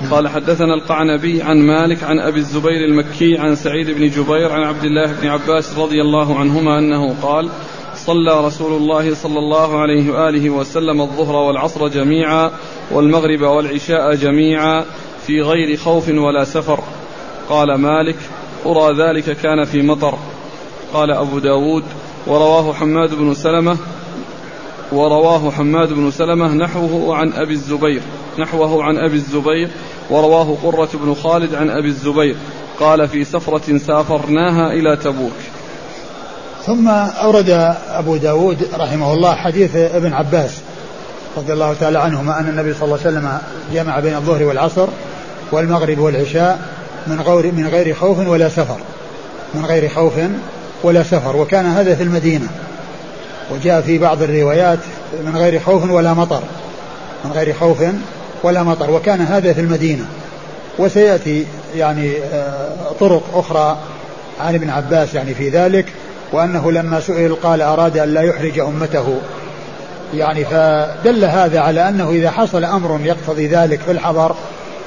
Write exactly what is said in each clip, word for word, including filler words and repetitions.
قال حدثنا القعنبي عن مالك عن أبي الزبير المكي عن سعيد بن جبير عن عبد الله بن عباس رضي الله عنهما أنه قال صلى رسول الله صلى الله عليه وآله وسلم الظهر والعصر جميعا والمغرب والعشاء جميعا في غير خوف ولا سفر. قال مالك أرى ذلك كان في مطر. قال أبو داود ورواه حماد بن سلمة ورواه حماد بن سلمة نحوه عن أبي الزبير نحوه عن أبي الزبير ورواه قرة بن خالد عن أبي الزبير قال في سفرة سافرناها إلى تبوك. ثم أورد أبو داود رحمه الله حديث ابن عباس رضي الله تعالى عنهما أن النبي صلى الله عليه وسلم جمع بين الظهر والعصر والمغرب والعشاء من غير من غير خوف ولا سفر من غير خوف ولا سفر وكان هذا في المدينة. وجاء في بعض الروايات من غير خوف ولا مطر من غير خوف ولا مطر وكان هذا في المدينة. وسيأتي يعني طرق أخرى عن ابن عباس يعني في ذلك, وأنه لما سئل قال أراد أن لا يحرج أمته, يعني فدل هذا على أنه إذا حصل أمر يقتضي ذلك في الحضر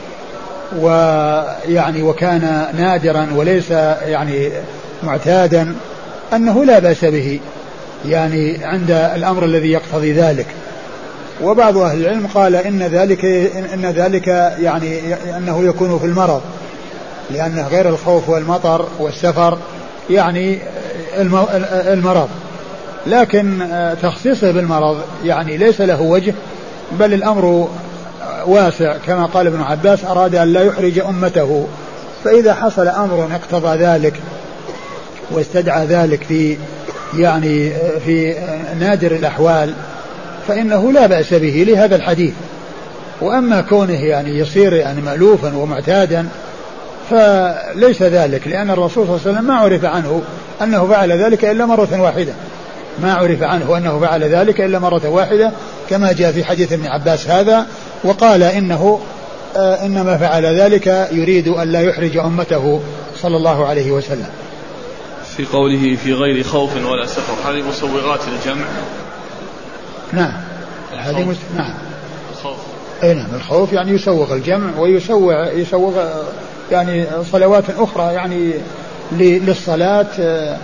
ويعني وكان نادرا وليس يعني معتادا أنه لا بأس به يعني عند الأمر الذي يقتضي ذلك. وبعض أهل العلم قال إن ذلك إن ذلك يعني أنه يكون في المرض, لأنه غير الخوف والمطر والسفر يعني المرض, لكن تخصيصه بالمرض يعني ليس له وجه, بل الأمر واسع كما قال ابن عباس أراد أن لا يحرج أمته. فإذا حصل أمر اقتضى ذلك واستدعى ذلك في يعني في نادر الأحوال فإنه لا بأس به لهذا الحديث. وأما كونه يعني يصير يعني مألوفا ومعتادا فليس ذلك, لأن الرسول صلى الله عليه وسلم ما عرف عنه أنه فعل ذلك إلا مرة واحدة ما عرف عنه أنه فعل ذلك إلا مرة واحدة كما جاء في حديث ابن عباس هذا, وقال إنه آه إنما فعل ذلك يريد أن لا يحرج أمته صلى الله عليه وسلم. في قوله في غير خوف ولا سفر هذه مسوغات الجمع. نعم هذه مس... نعم الخوف أي نعم الخوف يعني يسوغ الجمع ويسوغ يسوغ يعني صلوات أخرى يعني للصلاة آآ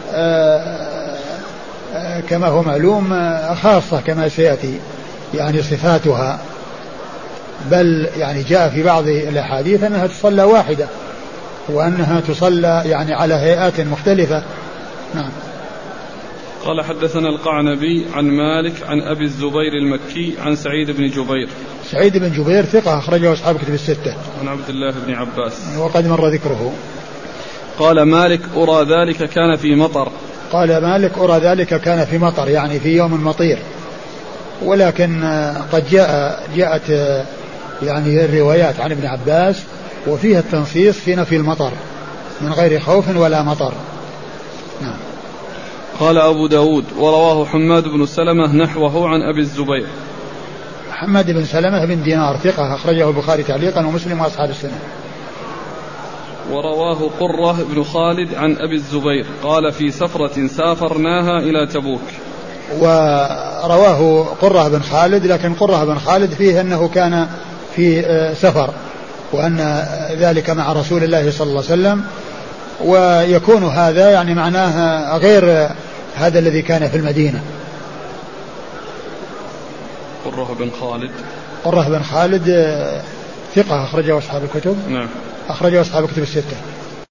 آآ كما هو معلوم خاصة كما سيأتي يعني صفاتها, بل يعني جاء في بعض الأحاديث أنها تصلى واحدة وأنها تصلى يعني على هيئات مختلفة. نعم. قال حدثنا القعنبي عن مالك عن أبي الزبير المكي عن سعيد بن جبير. سعيد بن جبير ثقة أخرجه أصحاب كتب الستة. عن عبد الله بن عباس وقد مر ذكره. قال مالك أرى ذلك كان في مطر. قال مالك أرى ذلك كان في مطر يعني في يوم مطير, ولكن قد جاء جاءت يعني الروايات عن ابن عباس وفيها التنصيص في نفي المطر من غير خوف ولا مطر. نعم. قال أبو داود ورواه حماد بن سلمة نحوه عن أبي الزبير. حماد بن سلمة بن دينار ثقة أخرجه البخاري تعليقا ومسلم وأصحاب السنة. ورواه قرة بن خالد عن أبي الزبير قال في سفرة سافرناها إلى تبوك. ورواه قرة بن خالد, لكن قرة بن خالد فيه أنه كان في سفر وأن ذلك مع رسول الله صلى الله عليه وسلم, ويكون هذا يعني معناه غير هذا الذي كان في المدينة. قرة بن خالد قرة بن خالد ثقة أخرجه أصحاب الكتب. نعم. أخرجه أصحاب الكتب الستة.